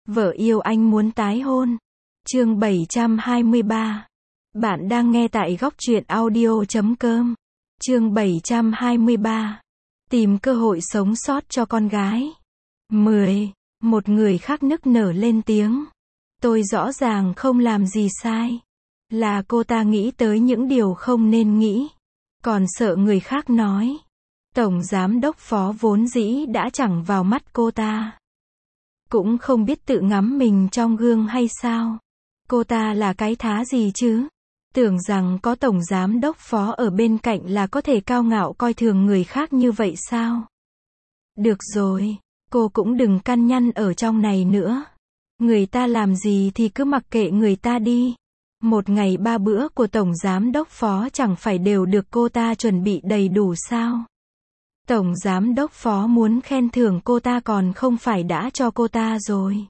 Vợ yêu anh muốn tái hôn. Chương 723. Bạn đang nghe tại góc truyện audio.com. Chương 723. Tìm cơ hội sống sót cho con gái. 10. Một người khác nức nở lên tiếng. Tôi rõ ràng không làm gì sai. Là cô ta nghĩ tới những điều không nên nghĩ. Còn sợ người khác nói. Tổng giám đốc Phó vốn dĩ đã chẳng vào mắt cô ta. Cũng không biết tự ngắm mình trong gương hay sao. Cô ta là cái thá gì chứ? Tưởng rằng có tổng giám đốc Phó ở bên cạnh là có thể cao ngạo coi thường người khác như vậy sao? Được rồi, cô cũng đừng căn nhăn ở trong này nữa. Người ta làm gì thì cứ mặc kệ người ta đi. Một ngày 3 bữa của tổng giám đốc Phó chẳng phải đều được cô ta chuẩn bị đầy đủ sao? Tổng giám đốc Phó muốn khen thưởng cô ta còn không phải đã cho cô ta rồi.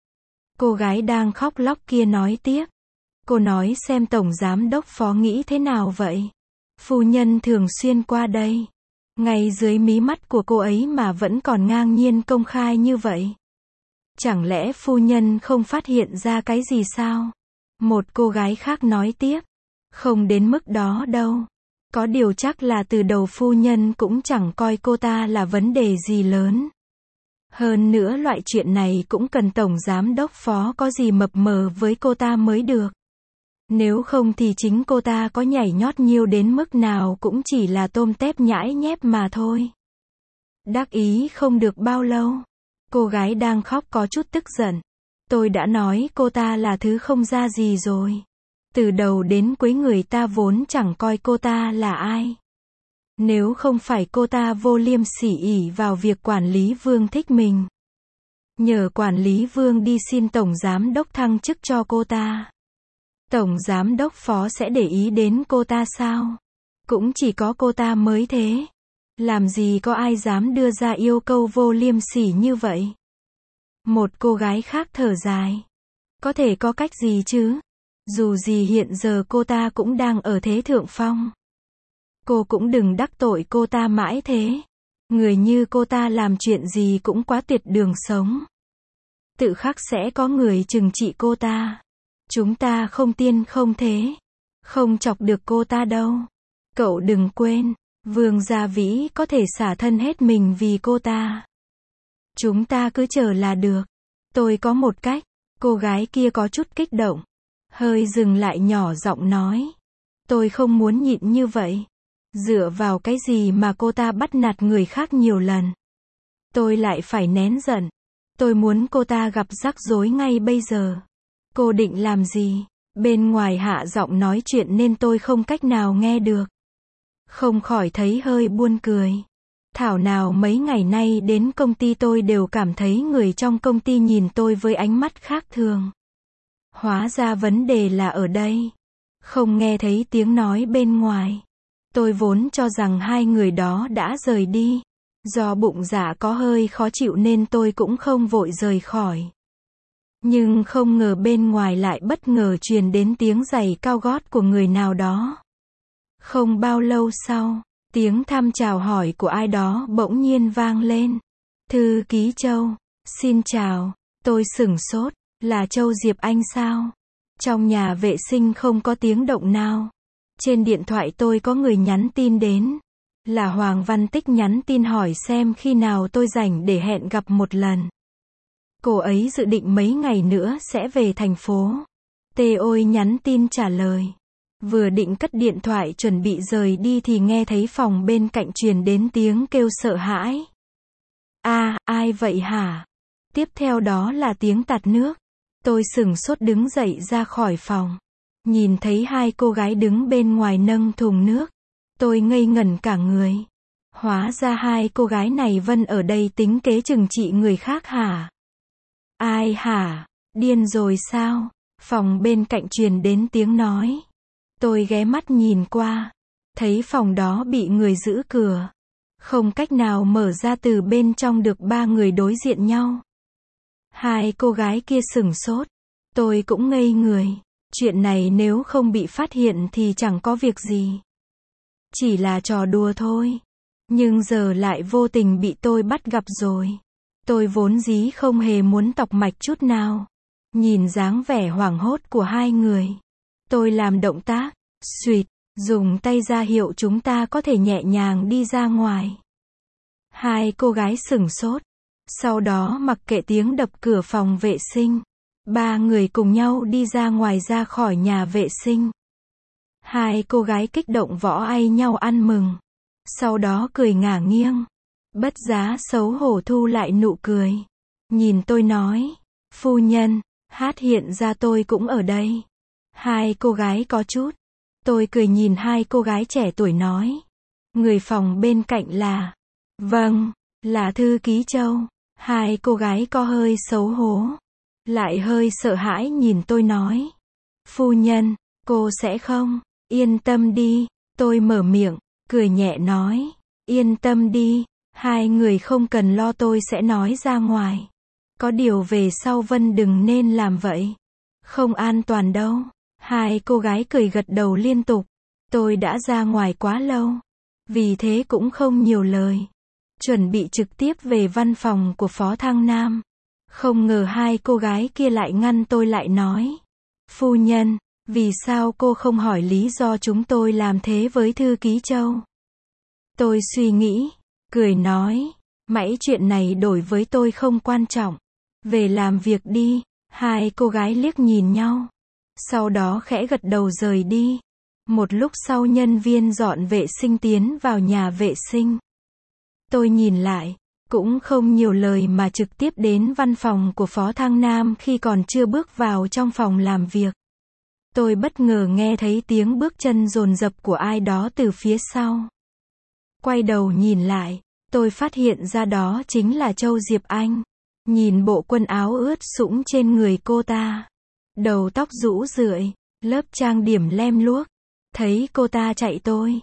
Cô gái đang khóc lóc kia nói tiếp. Cô nói xem tổng giám đốc Phó nghĩ thế nào vậy? Phu nhân thường xuyên qua đây. Ngay dưới mí mắt của cô ấy mà vẫn còn ngang nhiên công khai như vậy. Chẳng lẽ phu nhân không phát hiện ra cái gì sao? Một cô gái khác nói tiếp. Không đến mức đó đâu. Có điều chắc là từ đầu phu nhân cũng chẳng coi cô ta là vấn đề gì lớn. Hơn nữa loại chuyện này cũng cần tổng giám đốc Phó có gì mập mờ với cô ta mới được. Nếu không thì chính cô ta có nhảy nhót nhiêu đến mức nào cũng chỉ là tôm tép nhãi nhép mà thôi. Đắc ý không được bao lâu. Cô gái đang khóc có chút tức giận. Tôi đã nói cô ta là thứ không ra gì rồi. Từ đầu đến cuối người ta vốn chẳng coi cô ta là ai. Nếu không phải cô ta vô liêm sỉ ỷ vào việc quản lý Vương thích mình. Nhờ quản lý Vương đi xin tổng giám đốc thăng chức cho cô ta. Tổng giám đốc Phó sẽ để ý đến cô ta sao? Cũng chỉ có cô ta mới thế. Làm gì có ai dám đưa ra yêu cầu vô liêm sỉ như vậy? Một cô gái khác thở dài. Có thể có cách gì chứ? Dù gì hiện giờ cô ta cũng đang ở thế thượng phong. Cô cũng đừng đắc tội cô ta mãi thế. Người như cô ta làm chuyện gì cũng quá tuyệt đường sống. Tự khắc sẽ có người trừng trị cô ta. Chúng ta không tiên không thế. Không chọc được cô ta đâu. Cậu đừng quên, Vương Gia Vĩ có thể xả thân hết mình vì cô ta. Chúng ta cứ chờ là được. Tôi có một cách. Cô gái kia có chút kích động. Hơi dừng lại nhỏ giọng nói. Tôi không muốn nhịn như vậy. Dựa vào cái gì mà cô ta bắt nạt người khác nhiều lần. Tôi lại phải nén giận. Tôi muốn cô ta gặp rắc rối ngay bây giờ. Cô định làm gì? Bên ngoài hạ giọng nói chuyện nên tôi không cách nào nghe được. Không khỏi thấy hơi buồn cười. Thảo nào mấy ngày nay đến công ty tôi đều cảm thấy người trong công ty nhìn tôi với ánh mắt khác thường. Hóa ra vấn đề là ở đây. Không nghe thấy tiếng nói bên ngoài. Tôi vốn cho rằng hai người đó đã rời đi. Do bụng dạ có hơi khó chịu nên tôi cũng không vội rời khỏi. Nhưng không ngờ bên ngoài lại bất ngờ truyền đến tiếng giày cao gót của người nào đó. Không bao lâu sau, tiếng thăm chào hỏi của ai đó bỗng nhiên vang lên. Thư ký Châu, xin chào, tôi sửng sốt, là Châu Diệp Anh sao? Trong nhà vệ sinh không có tiếng động nào. Trên điện thoại tôi có người nhắn tin đến. Là Hoàng Văn Tích nhắn tin hỏi xem khi nào tôi rảnh để hẹn gặp một lần. Cô ấy dự định mấy ngày nữa sẽ về thành phố. Tê Ôi nhắn tin trả lời. Vừa định cất điện thoại chuẩn bị rời đi thì nghe thấy phòng bên cạnh truyền đến tiếng kêu sợ hãi. Ai vậy hả? Tiếp theo đó là tiếng tạt nước. Tôi sửng sốt đứng dậy ra khỏi phòng. Nhìn thấy hai cô gái đứng bên ngoài nâng thùng nước. Tôi ngây ngẩn cả người. Hóa ra hai cô gái này Vân ở đây tính kế trừng trị người khác hả? Ai hả? Điên rồi sao? Phòng bên cạnh truyền đến tiếng nói. Tôi ghé mắt nhìn qua. Thấy phòng đó bị người giữ cửa. Không cách nào mở ra từ bên trong được ba người đối diện nhau. Hai cô gái kia sửng sốt. Tôi cũng ngây người. Chuyện này nếu không bị phát hiện thì chẳng có việc gì. Chỉ là trò đùa thôi. Nhưng giờ lại vô tình bị tôi bắt gặp rồi. Tôi vốn dĩ không hề muốn tọc mạch chút nào. Nhìn dáng vẻ hoảng hốt của hai người, tôi làm động tác, xuỵt, dùng tay ra hiệu chúng ta có thể nhẹ nhàng đi ra ngoài. Hai cô gái sửng sốt. Sau đó mặc kệ tiếng đập cửa phòng vệ sinh, ba người cùng nhau đi ra ngoài ra khỏi nhà vệ sinh. Hai cô gái kích động võ ai nhau ăn mừng. Sau đó cười ngả nghiêng. Bất giá xấu hổ thu lại nụ cười. Nhìn tôi nói, phu nhân, hát hiện ra tôi cũng ở đây. Hai cô gái có chút. Tôi cười nhìn hai cô gái trẻ tuổi nói. Người phòng bên cạnh là. Vâng, là thư ký Châu. Hai cô gái có hơi xấu hổ. Lại hơi sợ hãi nhìn tôi nói. Phu nhân, cô sẽ không. Yên tâm đi. Tôi mở miệng, cười nhẹ nói. Yên tâm đi. Hai người không cần lo tôi sẽ nói ra ngoài. Có điều về sau Vân đừng nên làm vậy. Không an toàn đâu. Hai cô gái cười gật đầu liên tục. Tôi đã ra ngoài quá lâu. Vì thế cũng không nhiều lời. Chuẩn bị trực tiếp về văn phòng của Phó Thăng Nam. Không ngờ hai cô gái kia lại ngăn tôi lại nói. Phu nhân, vì sao cô không hỏi lý do chúng tôi làm thế với thư ký Châu? Tôi suy nghĩ, cười nói. Mãi chuyện này đối với tôi không quan trọng. Về làm việc đi. Hai cô gái liếc nhìn nhau. Sau đó khẽ gật đầu rời đi. Một lúc sau nhân viên dọn vệ sinh tiến vào nhà vệ sinh. Tôi nhìn lại, cũng không nhiều lời mà trực tiếp đến văn phòng của Phó Thăng Nam khi còn chưa bước vào trong phòng làm việc. Tôi bất ngờ nghe thấy tiếng bước chân dồn dập của ai đó từ phía sau. Quay đầu nhìn lại, tôi phát hiện ra đó chính là Châu Diệp Anh. Nhìn bộ quần áo ướt sũng trên người cô ta. Đầu tóc rũ rượi, lớp trang điểm lem luốc. Thấy cô ta chạy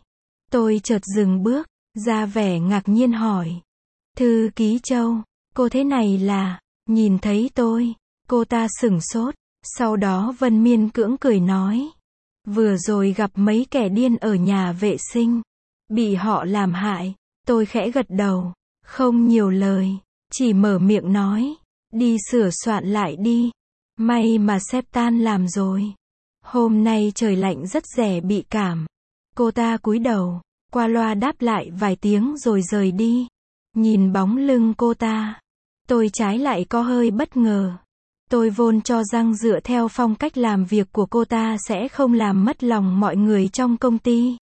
tôi chợt dừng bước, ra vẻ ngạc nhiên hỏi. Thư ký Châu, cô thế này là, nhìn thấy tôi, cô ta sửng sốt, sau đó Vân miên cưỡng cười nói. Vừa rồi gặp mấy kẻ điên ở nhà vệ sinh, bị họ làm hại, tôi khẽ gật đầu, không nhiều lời, chỉ mở miệng nói, đi sửa soạn lại đi, may mà sếp tan làm rồi. Hôm nay trời lạnh rất dễ bị cảm. Cô ta cúi đầu, qua loa đáp lại vài tiếng rồi rời đi. Nhìn bóng lưng cô ta, tôi trái lại có hơi bất ngờ. Tôi vốn cho rằng dựa theo phong cách làm việc của cô ta sẽ không làm mất lòng mọi người trong công ty.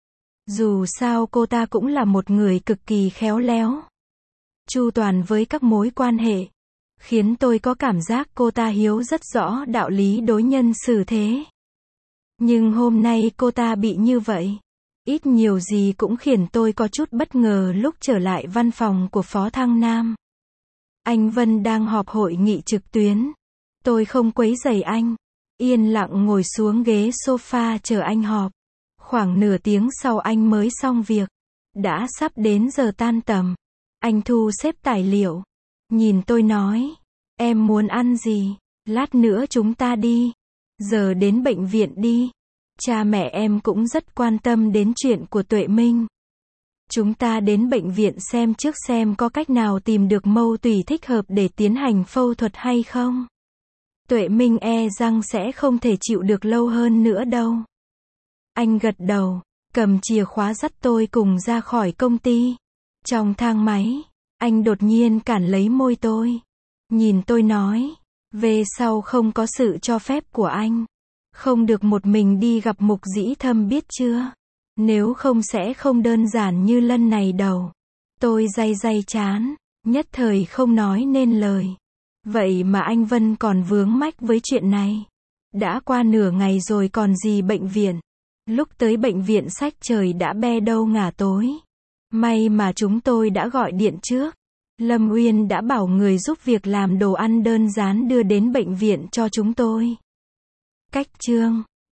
Dù sao cô ta cũng là một người cực kỳ khéo léo, chu toàn với các mối quan hệ, khiến tôi có cảm giác cô ta hiểu rất rõ đạo lý đối nhân xử thế. Nhưng hôm nay cô ta bị như vậy, ít nhiều gì cũng khiến tôi có chút bất ngờ lúc trở lại văn phòng của Phó Thăng Nam. Anh Vân đang họp hội nghị trực tuyến. Tôi không quấy rầy anh, yên lặng ngồi xuống ghế sofa chờ anh họp. Khoảng nửa tiếng sau anh mới xong việc. Đã sắp đến giờ tan tầm. Anh thu xếp tài liệu. Nhìn tôi nói, em muốn ăn gì? Lát nữa chúng ta đi. Giờ đến bệnh viện đi. Cha mẹ em cũng rất quan tâm đến chuyện của Tuệ Minh. Chúng ta đến bệnh viện xem trước xem có cách nào tìm được mâu tủy thích hợp để tiến hành phẫu thuật hay không. Tuệ Minh e rằng sẽ không thể chịu được lâu hơn nữa đâu. Anh gật đầu, cầm chìa khóa dắt tôi cùng ra khỏi công ty. Trong thang máy, anh đột nhiên cản lấy môi tôi. Nhìn tôi nói, về sau không có sự cho phép của anh. Không được một mình đi gặp Mục Dĩ Thâm biết chưa? Nếu không sẽ không đơn giản như lần này đâu. Tôi day chán, nhất thời không nói nên lời. Vậy mà anh Vân còn vướng mách với chuyện này. Đã qua nửa ngày rồi còn gì bệnh viện. Lúc tới bệnh viện sách trời đã be đâu ngả tối. May mà chúng tôi đã gọi điện trước. Lâm Uyên đã bảo người giúp việc làm đồ ăn đơn giản đưa đến bệnh viện cho chúng tôi. Cách chương